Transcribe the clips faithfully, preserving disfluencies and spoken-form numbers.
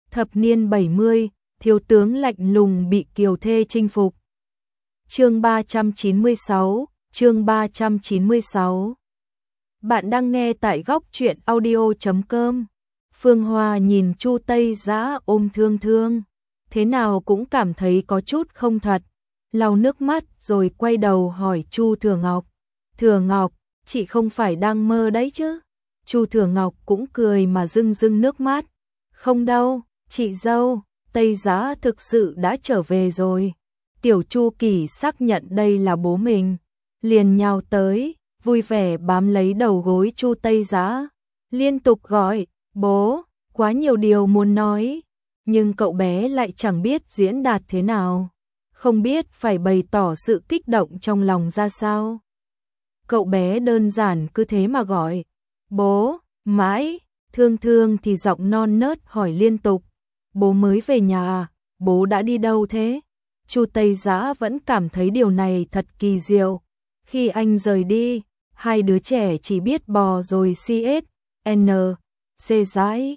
Thập niên bảy mươi, thiếu tướng lạnh lùng bị kiều thê chinh phục. Chương ba trăm chín mươi sáu, chương ba trăm chín mươi sáu. Bạn đang nghe tại góc truyện audio chấm com. Phương Hoa nhìn Chu Tây Dã ôm Thương Thương, thế nào cũng cảm thấy có chút không thật, lau nước mắt rồi quay đầu hỏi Chu Thừa Ngọc. Thừa Ngọc, chị không phải đang mơ đấy chứ? Chu Thừa Ngọc cũng cười mà rưng rưng nước mắt. Không đâu, chị dâu, Tây Dã thực sự đã trở về rồi. Tiểu Chu Kỳ xác nhận đây là bố mình, liền nhào tới, vui vẻ bám lấy đầu gối Chu Tây Dã, liên tục gọi, bố, quá nhiều điều muốn nói, nhưng cậu bé lại chẳng biết diễn đạt thế nào, không biết phải bày tỏ sự kích động trong lòng ra sao. Cậu bé đơn giản cứ thế mà gọi, bố, mãi, Thương Thương thì giọng non nớt hỏi liên tục, bố mới về nhà à, bố đã đi đâu thế? Chu Tây Dã vẫn cảm thấy điều này thật kỳ diệu. Khi anh rời đi, hai đứa trẻ chỉ biết bò rồi xê ét, en, xê dãi.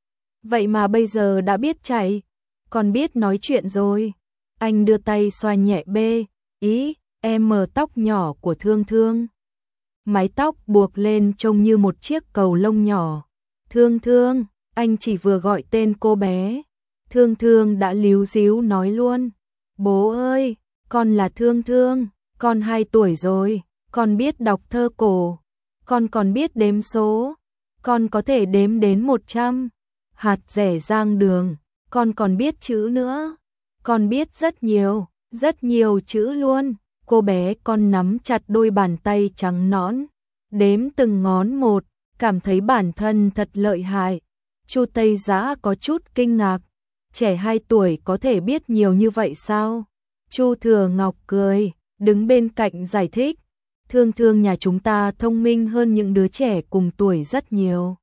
Vậy mà bây giờ đã biết chạy, còn biết nói chuyện rồi. Anh đưa tay xoa nhẹ bê, ý, em tóc nhỏ của Thương Thương. Mái tóc buộc lên trông như một chiếc cầu lông nhỏ. Thương Thương, anh chỉ vừa gọi tên cô bé. Thương Thương đã líu díu nói luôn. Bố ơi, con là Thương Thương, con hai tuổi rồi, con biết đọc thơ cổ, con còn biết đếm số, con có thể đếm đến một trăm. Hạt rẻ rang đường, con còn biết chữ nữa, con biết rất nhiều, rất nhiều chữ luôn. Cô bé con nắm chặt đôi bàn tay trắng nõn, đếm từng ngón một, cảm thấy bản thân thật lợi hại. Chu Tây Dã có chút kinh ngạc, trẻ hai tuổi có thể biết nhiều như vậy sao? Chu Thừa Ngọc cười, đứng bên cạnh giải thích, Thương Thương nhà chúng ta thông minh hơn những đứa trẻ cùng tuổi rất nhiều.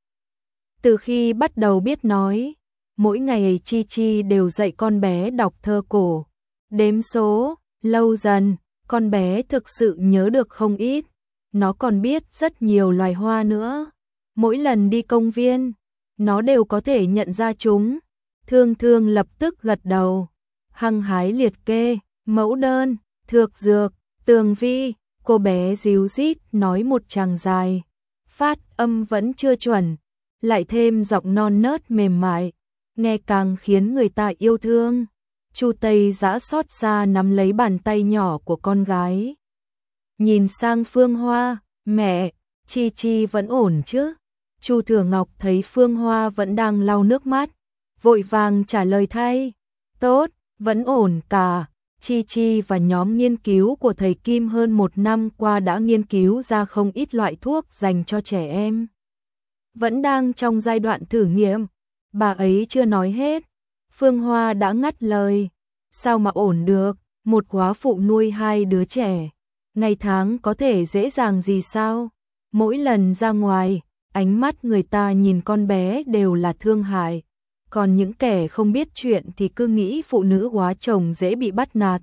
Từ khi bắt đầu biết nói, mỗi ngày Chi Chi đều dạy con bé đọc thơ cổ, đếm số, lâu dần, con bé thực sự nhớ được không ít, nó còn biết rất nhiều loài hoa nữa. Mỗi lần đi công viên, nó đều có thể nhận ra chúng. Thương Thương lập tức gật đầu, hăng hái liệt kê, mẫu đơn, thược dược, tường vi, cô bé díu dít nói một tràng dài, phát âm vẫn chưa chuẩn, lại thêm giọng non nớt mềm mại, nghe càng khiến người ta yêu thương. Chu Tây Dã xót xa nắm lấy bàn tay nhỏ của con gái. Nhìn sang Phương Hoa, mẹ, Chi Chi vẫn ổn chứ? Chu Thừa Ngọc thấy Phương Hoa vẫn đang lau nước mắt, vội vàng trả lời thay, tốt, vẫn ổn cả. Chi Chi và nhóm nghiên cứu của thầy Kim hơn một năm qua đã nghiên cứu ra không ít loại thuốc dành cho trẻ em. Vẫn đang trong giai đoạn thử nghiệm, bà ấy chưa nói hết. Phương Hoa đã ngắt lời, sao mà ổn được, một góa phụ nuôi hai đứa trẻ, ngày tháng có thể dễ dàng gì sao? Mỗi lần ra ngoài, ánh mắt người ta nhìn con bé đều là thương hại, còn những kẻ không biết chuyện thì cứ nghĩ phụ nữ hóa chồng dễ bị bắt nạt.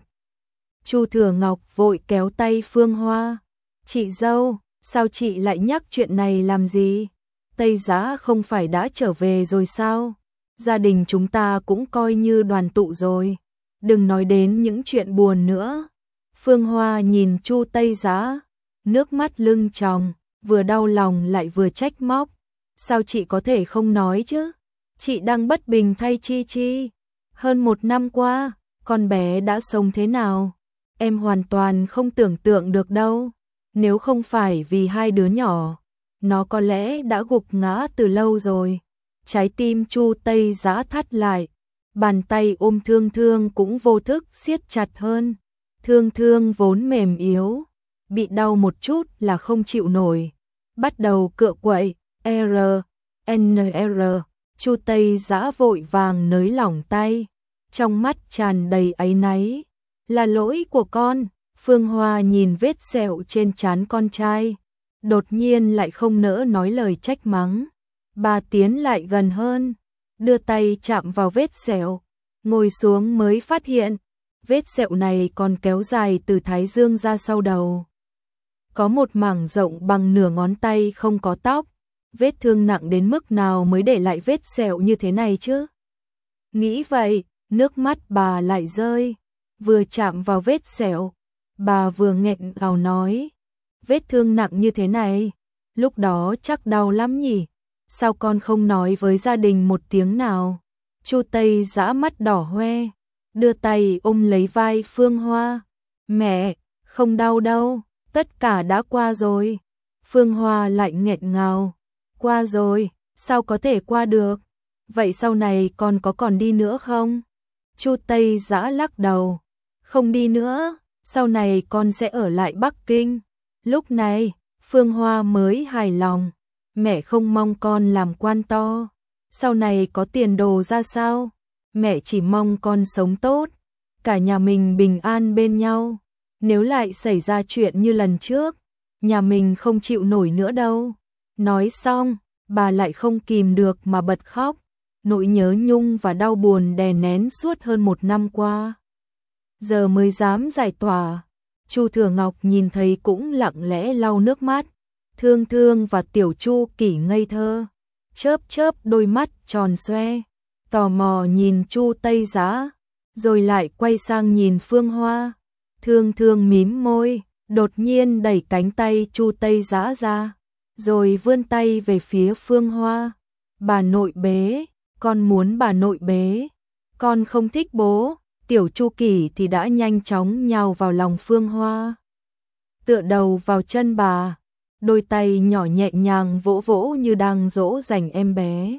Chu Thừa Ngọc vội kéo tay Phương Hoa, chị dâu, sao chị lại nhắc chuyện này làm gì? Tây Dã không phải đã trở về rồi sao? Gia đình chúng ta cũng coi như đoàn tụ rồi, đừng nói đến những chuyện buồn nữa. Phương Hoa nhìn Chu Tây Dã, nước mắt lưng tròng, vừa đau lòng lại vừa trách móc. Sao chị có thể không nói chứ? Chị đang bất bình thay Chi Chi. Hơn một năm qua, con bé đã sống thế nào? Em hoàn toàn không tưởng tượng được đâu. Nếu không phải vì hai đứa nhỏ, nó có lẽ đã gục ngã từ lâu rồi. Trái tim Chu Tây Dã thắt lại, bàn tay ôm Thương Thương cũng vô thức siết chặt hơn. Thương Thương vốn mềm yếu, bị đau một chút là không chịu nổi, bắt đầu cựa quậy, R, N R. Chu Tây Dã vội vàng nới lỏng tay, trong mắt tràn đầy áy náy, là lỗi của con. Phương Hoa nhìn vết sẹo trên trán con trai, đột nhiên lại không nỡ nói lời trách mắng. Bà tiến lại gần hơn, đưa tay chạm vào vết sẹo, ngồi xuống mới phát hiện, vết sẹo này còn kéo dài từ thái dương ra sau đầu. Có một mảng rộng bằng nửa ngón tay không có tóc, vết thương nặng đến mức nào mới để lại vết sẹo như thế này chứ? Nghĩ vậy, nước mắt bà lại rơi, vừa chạm vào vết sẹo, bà vừa nghẹn ngào nói, vết thương nặng như thế này, lúc đó chắc đau lắm nhỉ, sao con không nói với gia đình một tiếng nào? Chu Tây Dã mắt đỏ hoe, đưa tay ôm lấy vai Phương Hoa, mẹ, không đau đâu, tất cả đã qua rồi. Phương Hoa lại nghẹn ngào, qua rồi, sao có thể qua được? Vậy sau này con có còn đi nữa không? Chu Tây Dã lắc đầu, không đi nữa, sau này con sẽ ở lại Bắc Kinh. Lúc này, Phương Hoa mới hài lòng, mẹ không mong con làm quan to, sau này có tiền đồ ra sao? Mẹ chỉ mong con sống tốt, cả nhà mình bình an bên nhau. Nếu lại xảy ra chuyện như lần trước, nhà mình không chịu nổi nữa đâu. Nói xong, bà lại không kìm được mà bật khóc. Nỗi nhớ nhung và đau buồn đè nén suốt hơn một năm qua, giờ mới dám giải tỏa. Chu Thừa Ngọc nhìn thấy cũng lặng lẽ lau nước mắt. Thương Thương và Tiểu Chu Kỳ ngây thơ, chớp chớp đôi mắt tròn xoe, tò mò nhìn Chu Tây Dã, rồi lại quay sang nhìn Phương Hoa. Thương Thương mím môi, đột nhiên đẩy cánh tay Chu Tây Dã ra, rồi vươn tay về phía Phương Hoa. Bà nội bế, con muốn bà nội bế, con không thích bố. Tiểu Chu Kỳ thì đã nhanh chóng nhào vào lòng Phương Hoa, tựa đầu vào chân bà, đôi tay nhỏ nhẹ nhàng vỗ vỗ như đang dỗ dành em bé.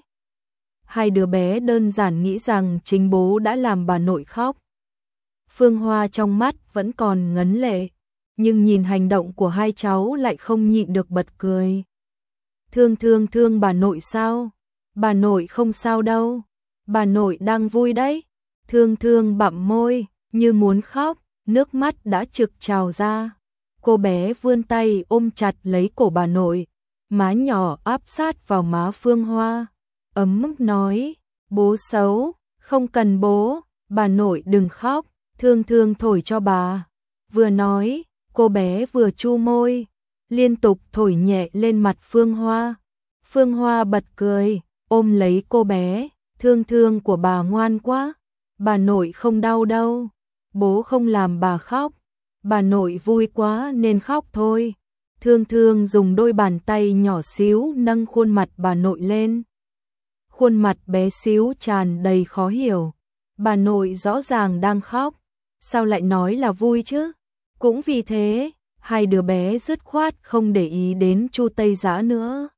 Hai đứa bé đơn giản nghĩ rằng chính bố đã làm bà nội khóc. Phương Hoa trong mắt vẫn còn ngấn lệ, nhưng nhìn hành động của hai cháu lại không nhịn được bật cười. Thương Thương thương bà nội sao? Bà nội không sao đâu, bà nội đang vui đấy. Thương Thương bặm môi, như muốn khóc, nước mắt đã trực trào ra. Cô bé vươn tay ôm chặt lấy cổ bà nội, má nhỏ áp sát vào má Phương Hoa, ấm ức nói, bố xấu, không cần bố, bà nội đừng khóc, Thương Thương thổi cho bà. Vừa nói, cô bé vừa chu môi, liên tục thổi nhẹ lên mặt Phương Hoa. Phương Hoa bật cười, ôm lấy cô bé, Thương Thương của bà ngoan quá, bà nội không đau đâu, bố không làm bà khóc, bà nội vui quá nên khóc thôi. Thương Thương dùng đôi bàn tay nhỏ xíu nâng khuôn mặt bà nội lên. Khuôn mặt bé xíu tràn đầy khó hiểu, bà nội rõ ràng đang khóc, sao lại nói là vui chứ? Cũng vì thế, hai đứa bé dứt khoát không để ý đến Chu Tây Dã nữa.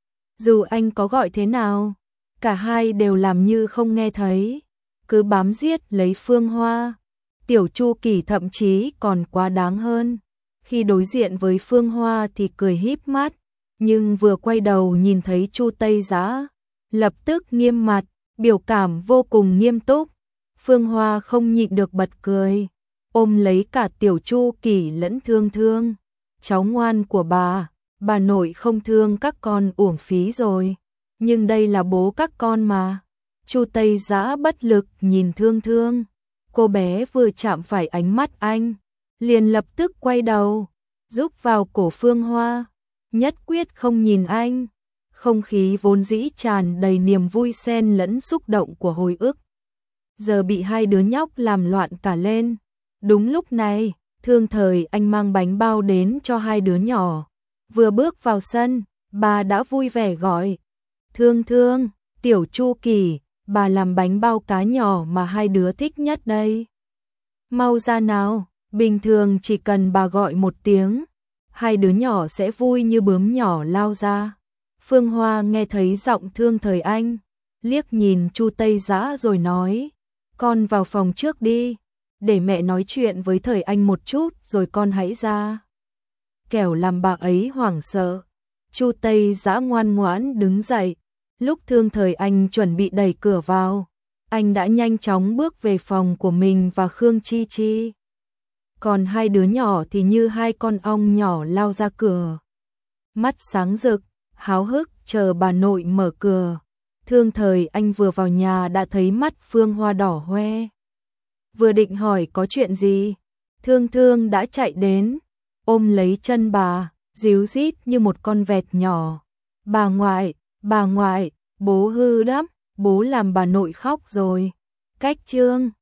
Dù anh có gọi thế nào, cả hai đều làm như không nghe thấy, cứ bám giết lấy Phương Hoa. Tiểu Chu Kỳ thậm chí còn quá đáng hơn, khi đối diện với Phương Hoa thì cười híp mắt, nhưng vừa quay đầu nhìn thấy Chu Tây Dã, lập tức nghiêm mặt, biểu cảm vô cùng nghiêm túc. Phương Hoa không nhịn được bật cười, ôm lấy cả Tiểu Chu Kỳ lẫn Thương Thương. Cháu ngoan của bà, bà nội không thương các con uổng phí rồi, nhưng đây là bố các con mà. Chu Tây Dã bất lực nhìn Thương Thương, cô bé vừa chạm phải ánh mắt anh, liền lập tức quay đầu, rúc vào cổ Phương Hoa, nhất quyết không nhìn anh. Không khí vốn dĩ tràn đầy niềm vui xen lẫn xúc động của hồi ức, giờ bị hai đứa nhóc làm loạn cả lên. Đúng lúc này, Thương Thời Anh mang bánh bao đến cho hai đứa nhỏ. Vừa bước vào sân, bà đã vui vẻ gọi, Thương Thương, Tiểu Chu Kỳ, bà làm bánh bao cá nhỏ mà hai đứa thích nhất đây. Mau ra nào, bình thường chỉ cần bà gọi một tiếng, hai đứa nhỏ sẽ vui như bướm nhỏ lao ra. Phương Hoa nghe thấy giọng Thương Thời Anh, liếc nhìn Chu Tây Dã rồi nói, con vào phòng trước đi, để mẹ nói chuyện với Thời Anh một chút rồi con hãy ra. Kẻo làm bà ấy hoảng sợ. Chu Tây Dã ngoan ngoãn đứng dậy, lúc Thương Thời Anh chuẩn bị đẩy cửa vào, anh đã nhanh chóng bước về phòng của mình và Khương Chi Chi. Còn hai đứa nhỏ thì như hai con ong nhỏ lao ra cửa, mắt sáng rực, háo hức chờ bà nội mở cửa. Thương Thời Anh vừa vào nhà đã thấy mắt Phương Hoa đỏ hoe. Vừa định hỏi có chuyện gì, Thương Thương đã chạy đến, ôm lấy chân bà, díu dít như một con vẹt nhỏ. Bà ngoại, bà ngoại, bố hư lắm, bố làm bà nội khóc rồi. Cách chương